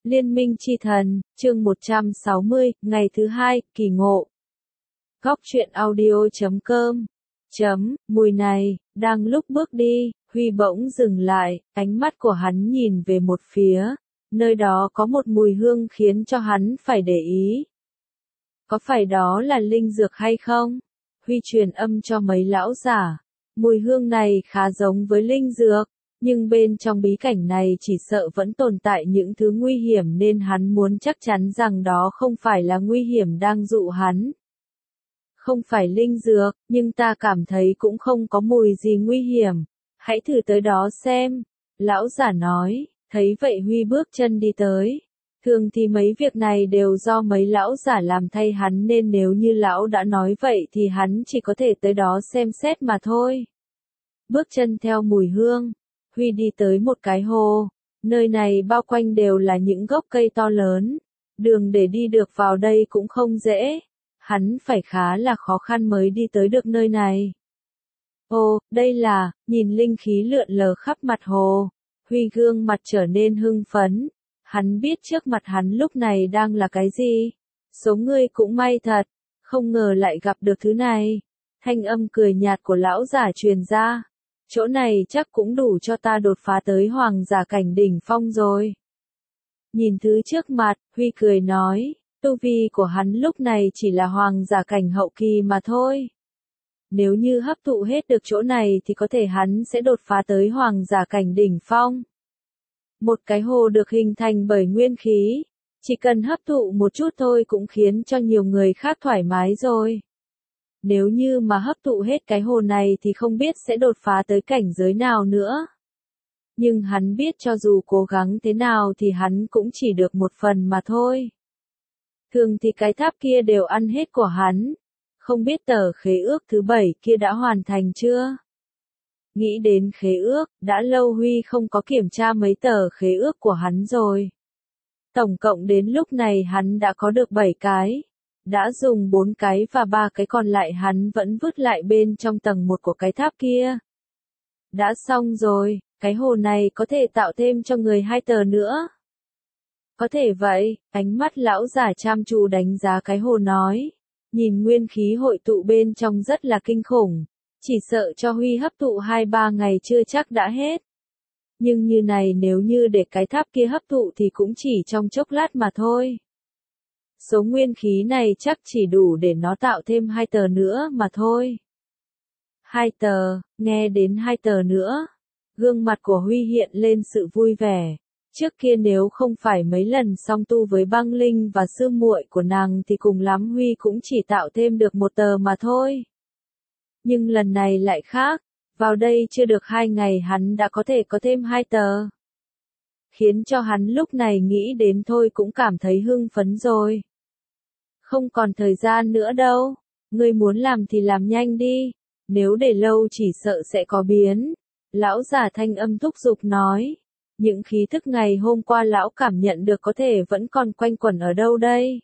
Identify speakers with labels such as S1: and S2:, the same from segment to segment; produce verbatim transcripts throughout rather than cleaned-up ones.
S1: Liên minh chi thần, chương một trăm sáu mươi, ngày thứ hai, kỳ ngộ. Góc truyện audio chấm com chấm, mùi này, đang lúc bước đi, Huy bỗng dừng lại, ánh mắt của hắn nhìn về một phía, nơi đó có một mùi hương khiến cho hắn phải để ý. Có phải đó là linh dược hay không? Huy truyền âm cho mấy lão giả. Mùi hương này khá giống với linh dược, nhưng bên trong bí cảnh này chỉ sợ vẫn tồn tại những thứ nguy hiểm nên hắn muốn chắc chắn rằng đó không phải là nguy hiểm đang dụ hắn. Không phải linh dược, nhưng ta cảm thấy cũng không có mùi gì nguy hiểm. Hãy thử tới đó xem. Lão giả nói, thấy vậy Huy bước chân đi tới. Thường thì mấy việc này đều do mấy lão giả làm thay hắn nên nếu như lão đã nói vậy thì hắn chỉ có thể tới đó xem xét mà thôi. Bước chân theo mùi hương, Huy đi tới một cái hồ. Nơi này bao quanh đều là những gốc cây to lớn. Đường để đi được vào đây cũng không dễ. Hắn phải khá là khó khăn mới đi tới được nơi này. Ồ, đây là, nhìn linh khí lượn lờ khắp mặt hồ. Huy gương mặt trở nên hưng phấn. Hắn biết trước mặt hắn lúc này đang là cái gì. Số ngươi cũng may thật, không ngờ lại gặp được thứ này. Thanh âm cười nhạt của lão giả truyền ra. Chỗ này chắc cũng đủ cho ta đột phá tới hoàng giả cảnh đỉnh phong rồi. Nhìn thứ trước mặt, Huy cười nói, tu vi của hắn lúc này chỉ là hoàng giả cảnh hậu kỳ mà thôi. Nếu như hấp thụ hết được chỗ này thì có thể hắn sẽ đột phá tới hoàng giả cảnh đỉnh phong. Một cái hồ được hình thành bởi nguyên khí, chỉ cần hấp thụ một chút thôi cũng khiến cho nhiều người khác thoải mái rồi. Nếu như mà hấp thụ hết cái hồ này thì không biết sẽ đột phá tới cảnh giới nào nữa. Nhưng hắn biết cho dù cố gắng thế nào thì hắn cũng chỉ được một phần mà thôi. Thường thì cái tháp kia đều ăn hết của hắn. Không biết tờ khế ước thứ bảy kia đã hoàn thành chưa? Nghĩ đến khế ước, đã lâu Huy không có kiểm tra mấy tờ khế ước của hắn rồi. Tổng cộng đến lúc này hắn đã có được bảy cái. Đã dùng bốn cái và ba cái còn lại hắn vẫn vứt lại bên trong tầng một của cái tháp kia. Đã xong rồi, cái hồ này có thể tạo thêm cho người hai tờ nữa. Có thể vậy, ánh mắt lão giả chăm chú đánh giá cái hồ nói. Nhìn nguyên khí hội tụ bên trong rất là kinh khủng. Chỉ sợ cho Huy hấp thụ hai ba ngày chưa chắc đã hết. Nhưng như này nếu như để cái tháp kia hấp thụ thì cũng chỉ trong chốc lát mà thôi. Số nguyên khí này chắc chỉ đủ để nó tạo thêm hai tờ nữa mà thôi. Hai tờ, nghe đến hai tờ nữa. Gương mặt của Huy hiện lên sự vui vẻ. Trước kia nếu không phải mấy lần song tu với băng linh và sư muội của nàng thì cùng lắm Huy cũng chỉ tạo thêm được một tờ mà thôi. Nhưng lần này lại khác, vào đây chưa được hai ngày hắn đã có thể có thêm hai tờ. Khiến cho hắn lúc này nghĩ đến thôi cũng cảm thấy hưng phấn rồi. Không còn thời gian nữa đâu, ngươi muốn làm thì làm nhanh đi, nếu để lâu chỉ sợ sẽ có biến. Lão giả thanh âm thúc giục nói, những khí thức ngày hôm qua lão cảm nhận được có thể vẫn còn quanh quẩn ở đâu đây.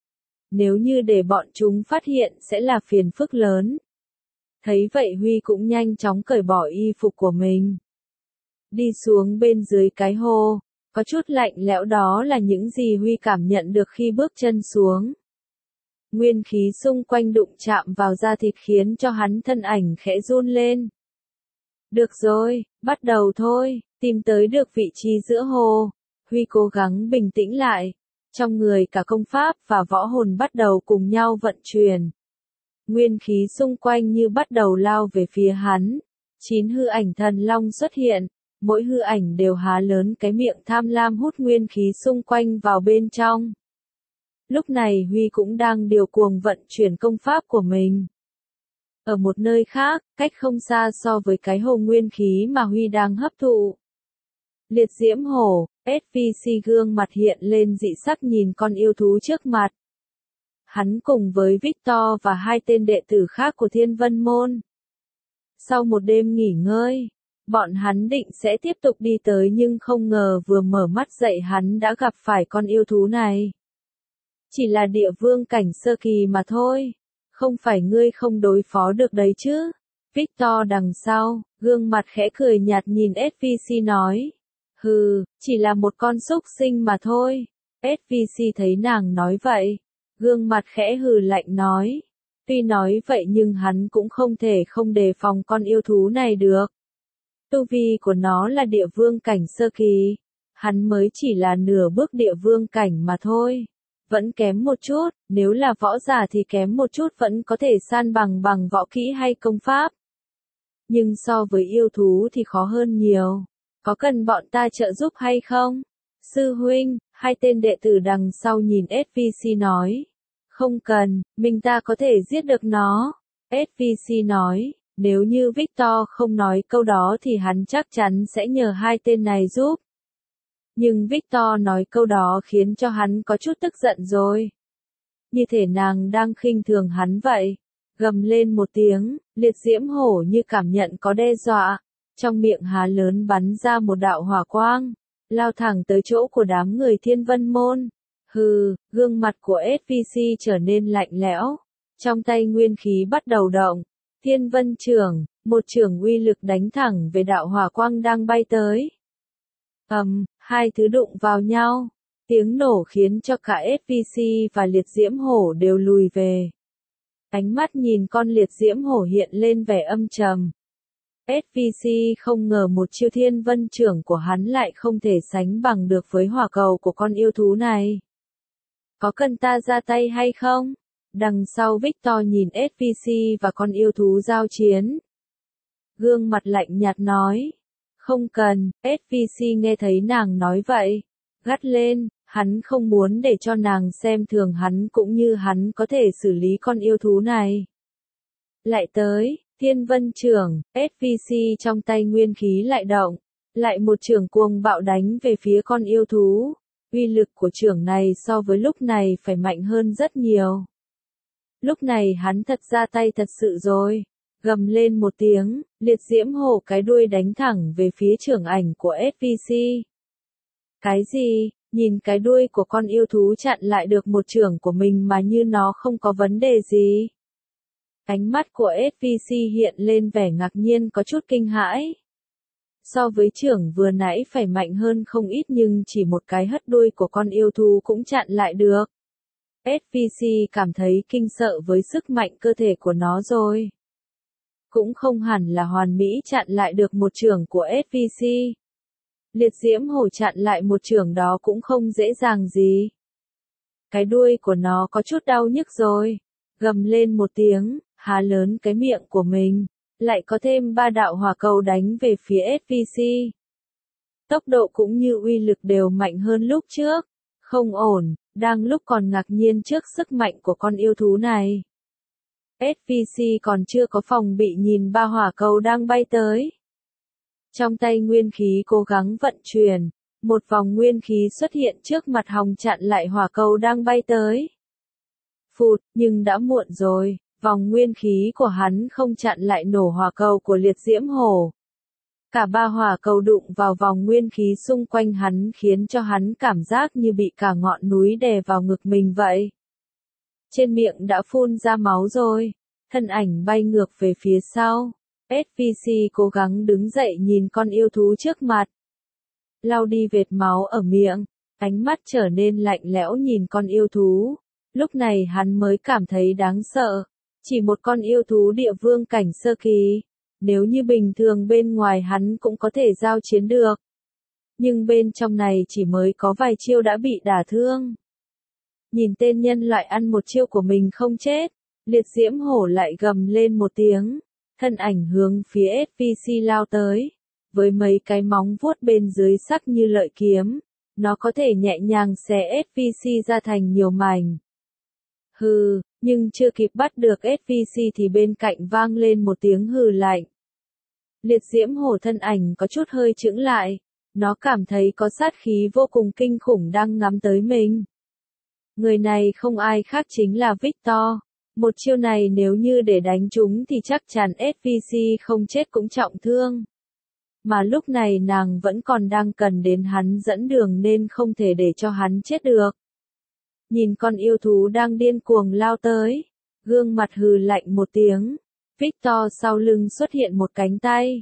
S1: Nếu như để bọn chúng phát hiện sẽ là phiền phức lớn. Thấy vậy Huy cũng nhanh chóng cởi bỏ y phục của mình. Đi xuống bên dưới cái hồ, có chút lạnh lẽo đó là những gì Huy cảm nhận được khi bước chân xuống. Nguyên khí xung quanh đụng chạm vào da thịt khiến cho hắn thân ảnh khẽ run lên. Được rồi, bắt đầu thôi, tìm tới được vị trí giữa hồ. Huy cố gắng bình tĩnh lại. Trong người cả công pháp và võ hồn bắt đầu cùng nhau vận chuyển. Nguyên khí xung quanh như bắt đầu lao về phía hắn. Chín hư ảnh thần long xuất hiện. Mỗi hư ảnh đều há lớn cái miệng tham lam hút nguyên khí xung quanh vào bên trong. Lúc này Huy cũng đang điều cuồng vận chuyển công pháp của mình. Ở một nơi khác, cách không xa so với cái hồ nguyên khí mà Huy đang hấp thụ. Liệt diễm hổ, ét vê xê gương mặt hiện lên dị sắc nhìn con yêu thú trước mặt. Hắn cùng với Victor và hai tên đệ tử khác của Thiên Vân Môn. Sau một đêm nghỉ ngơi, bọn hắn định sẽ tiếp tục đi tới nhưng không ngờ vừa mở mắt dậy hắn đã gặp phải con yêu thú này. Chỉ là địa vương cảnh sơ kỳ mà thôi. Không phải ngươi không đối phó được đấy chứ. Victor đằng sau, gương mặt khẽ cười nhạt nhìn ét vê xê nói. Hừ, chỉ là một con súc sinh mà thôi. ét vê xê thấy nàng nói vậy, gương mặt khẽ hừ lạnh nói. Tuy nói vậy nhưng hắn cũng không thể không đề phòng con yêu thú này được. Tu vi của nó là địa vương cảnh sơ kỳ, hắn mới chỉ là nửa bước địa vương cảnh mà thôi. Vẫn kém một chút, nếu là võ giả thì kém một chút vẫn có thể san bằng bằng võ kỹ hay công pháp. Nhưng so với yêu thú thì khó hơn nhiều. Có cần bọn ta trợ giúp hay không? Sư huynh, hai tên đệ tử đằng sau nhìn ét vê xê nói. Không cần, mình ta có thể giết được nó. ét vê xê nói, nếu như Victor không nói câu đó thì hắn chắc chắn sẽ nhờ hai tên này giúp. Nhưng Victor nói câu đó khiến cho hắn có chút tức giận rồi. Như thể nàng đang khinh thường hắn vậy. Gầm lên một tiếng, liệt diễm hổ như cảm nhận có đe dọa. Trong miệng há lớn bắn ra một đạo hỏa quang, lao thẳng tới chỗ của đám người Thiên Vân Môn. Hừ, gương mặt của ét vê xê trở nên lạnh lẽo. Trong tay nguyên khí bắt đầu động. Thiên Vân Chưởng, một chưởng uy lực đánh thẳng về đạo hỏa quang đang bay tới. Ầm, um, hai thứ đụng vào nhau. Tiếng nổ khiến cho cả ét vê xê và liệt diễm hổ đều lùi về. Ánh mắt nhìn con liệt diễm hổ hiện lên vẻ âm trầm. ét vê xê không ngờ một chiêu Thiên Vân Chưởng của hắn lại không thể sánh bằng được với hỏa cầu của con yêu thú này. Có cần ta ra tay hay không? Đằng sau Victor nhìn ét vê xê và con yêu thú giao chiến. Gương mặt lạnh nhạt nói. Không cần, ét vê xê nghe thấy nàng nói vậy. Gắt lên, hắn không muốn để cho nàng xem thường hắn cũng như hắn có thể xử lý con yêu thú này. Lại tới, Thiên Vân Chưởng, ét vê xê trong tay nguyên khí lại động. Lại một chưởng cuồng bạo đánh về phía con yêu thú. Uy lực của chưởng này so với lúc này phải mạnh hơn rất nhiều. Lúc này hắn thật ra tay thật sự rồi. Gầm lên một tiếng, liệt diễm hổ cái đuôi đánh thẳng về phía chưởng ảnh của ét vê xê. Cái gì? Nhìn cái đuôi của con yêu thú chặn lại được một chưởng của mình mà như nó không có vấn đề gì. Ánh mắt của ét vê xê hiện lên vẻ ngạc nhiên có chút kinh hãi. So với chưởng vừa nãy phải mạnh hơn không ít nhưng chỉ một cái hất đuôi của con yêu thú cũng chặn lại được. ét vê xê cảm thấy kinh sợ với sức mạnh cơ thể của nó rồi. Cũng không hẳn là hoàn mỹ chặn lại được một chưởng của ét vê xê. Liệt diễm hổ chặn lại một chưởng đó cũng không dễ dàng gì. Cái đuôi của nó có chút đau nhức rồi. Gầm lên một tiếng, há lớn cái miệng của mình. Lại có thêm ba đạo hỏa cầu đánh về phía ét vê xê. Tốc độ cũng như uy lực đều mạnh hơn lúc trước. Không ổn, đang lúc còn ngạc nhiên trước sức mạnh của con yêu thú này. ét vê xê còn chưa có phòng bị nhìn ba hỏa cầu đang bay tới. Trong tay nguyên khí cố gắng vận chuyển, một vòng nguyên khí xuất hiện trước mặt hòng chặn lại hỏa cầu đang bay tới. Phụt, nhưng đã muộn rồi, vòng nguyên khí của hắn không chặn lại nổ hỏa cầu của liệt diễm hổ. Cả ba hỏa cầu đụng vào vòng nguyên khí xung quanh hắn khiến cho hắn cảm giác như bị cả ngọn núi đè vào ngực mình vậy. Trên miệng đã phun ra máu rồi, thân ảnh bay ngược về phía sau. ét vê xê cố gắng đứng dậy nhìn con yêu thú trước mặt. Lau đi vệt máu ở miệng, ánh mắt trở nên lạnh lẽo nhìn con yêu thú. Lúc này hắn mới cảm thấy đáng sợ. Chỉ một con yêu thú địa vương cảnh sơ kỳ. Nếu như bình thường bên ngoài hắn cũng có thể giao chiến được. Nhưng bên trong này chỉ mới có vài chiêu đã bị đả thương. Nhìn tên nhân loại ăn một chiêu của mình không chết. Liệt diễm hổ lại gầm lên một tiếng. Thân ảnh hướng phía ét vê xê lao tới. Với mấy cái móng vuốt bên dưới sắc như lợi kiếm. Nó có thể nhẹ nhàng xé ét vê xê ra thành nhiều mảnh. Hừ, nhưng chưa kịp bắt được ét vê xê thì bên cạnh vang lên một tiếng hừ lạnh. Liệt diễm hổ thân ảnh có chút hơi chững lại. Nó cảm thấy có sát khí vô cùng kinh khủng đang ngắm tới mình. Người này không ai khác chính là Victor. Một chiêu này nếu như để đánh chúng thì chắc chắn ét vê xê không chết cũng trọng thương. Mà lúc này nàng vẫn còn đang cần đến hắn dẫn đường nên không thể để cho hắn chết được. Nhìn con yêu thú đang điên cuồng lao tới. Gương mặt hừ lạnh một tiếng. Victor sau lưng xuất hiện một cánh tay.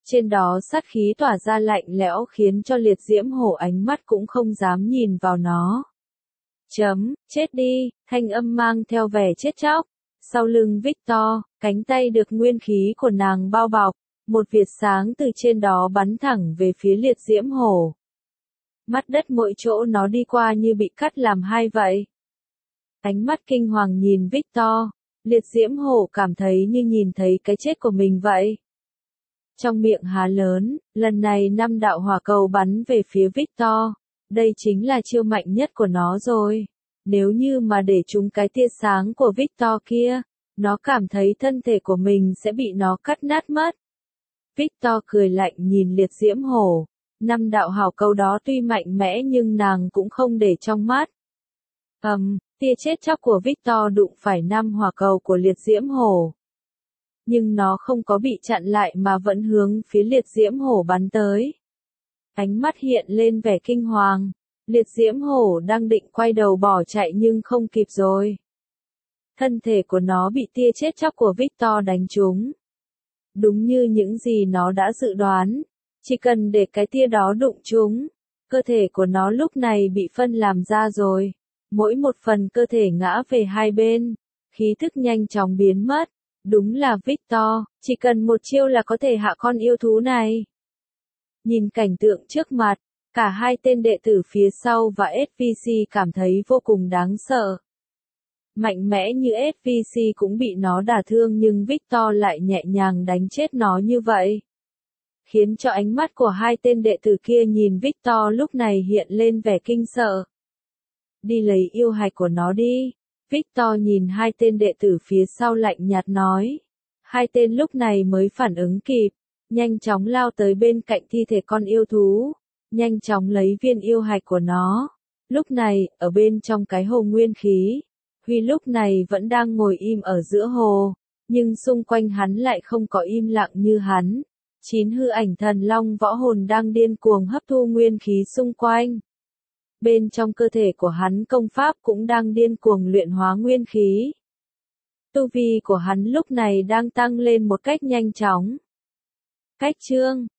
S1: Trên đó sát khí tỏa ra lạnh lẽo khiến cho liệt diễm hổ ánh mắt cũng không dám nhìn vào nó. Chấm, chết đi, thanh âm mang theo vẻ chết chóc. Sau lưng Victor, cánh tay được nguyên khí của nàng bao bọc, một việt sáng từ trên đó bắn thẳng về phía liệt diễm hổ. Mắt đất mỗi chỗ nó đi qua như bị cắt làm hai vậy. Ánh mắt kinh hoàng nhìn Victor, liệt diễm hổ cảm thấy như nhìn thấy cái chết của mình vậy. Trong miệng há lớn, lần này năm đạo hỏa cầu bắn về phía Victor. Đây chính là chiêu mạnh nhất của nó rồi. Nếu như mà để trúng cái tia sáng của Victor kia, nó cảm thấy thân thể của mình sẽ bị nó cắt nát mất. Victor cười lạnh nhìn liệt diễm hổ. Năm đạo hỏa cầu đó tuy mạnh mẽ nhưng nàng cũng không để trong mắt. Ầm, um, tia chết chóc của Victor đụng phải năm hỏa cầu của liệt diễm hổ. Nhưng nó không có bị chặn lại mà vẫn hướng phía liệt diễm hổ bắn tới. Ánh mắt hiện lên vẻ kinh hoàng. Liệt diễm hổ đang định quay đầu bỏ chạy nhưng không kịp rồi. Thân thể của nó bị tia chết chóc của Victor đánh trúng. Đúng như những gì nó đã dự đoán. Chỉ cần để cái tia đó đụng trúng, cơ thể của nó lúc này bị phân làm ra rồi. Mỗi một phần cơ thể ngã về hai bên. Khí thức nhanh chóng biến mất. Đúng là Victor, chỉ cần một chiêu là có thể hạ con yêu thú này. Nhìn cảnh tượng trước mặt, cả hai tên đệ tử phía sau và ét vê xê cảm thấy vô cùng đáng sợ. Mạnh mẽ như ét vê xê cũng bị nó đả thương nhưng Victor lại nhẹ nhàng đánh chết nó như vậy. Khiến cho ánh mắt của hai tên đệ tử kia nhìn Victor lúc này hiện lên vẻ kinh sợ. Đi lấy yêu hạch của nó đi. Victor nhìn hai tên đệ tử phía sau lạnh nhạt nói. Hai tên lúc này mới phản ứng kịp. Nhanh chóng lao tới bên cạnh thi thể con yêu thú. Nhanh chóng lấy viên yêu hạch của nó. Lúc này, ở bên trong cái hồ nguyên khí. Huy lúc này vẫn đang ngồi im ở giữa hồ. Nhưng xung quanh hắn lại không có im lặng như hắn. Chín hư ảnh thần long võ hồn đang điên cuồng hấp thu nguyên khí xung quanh. Bên trong cơ thể của hắn công pháp cũng đang điên cuồng luyện hóa nguyên khí. Tu vi của hắn lúc này đang tăng lên một cách nhanh chóng. Cách chương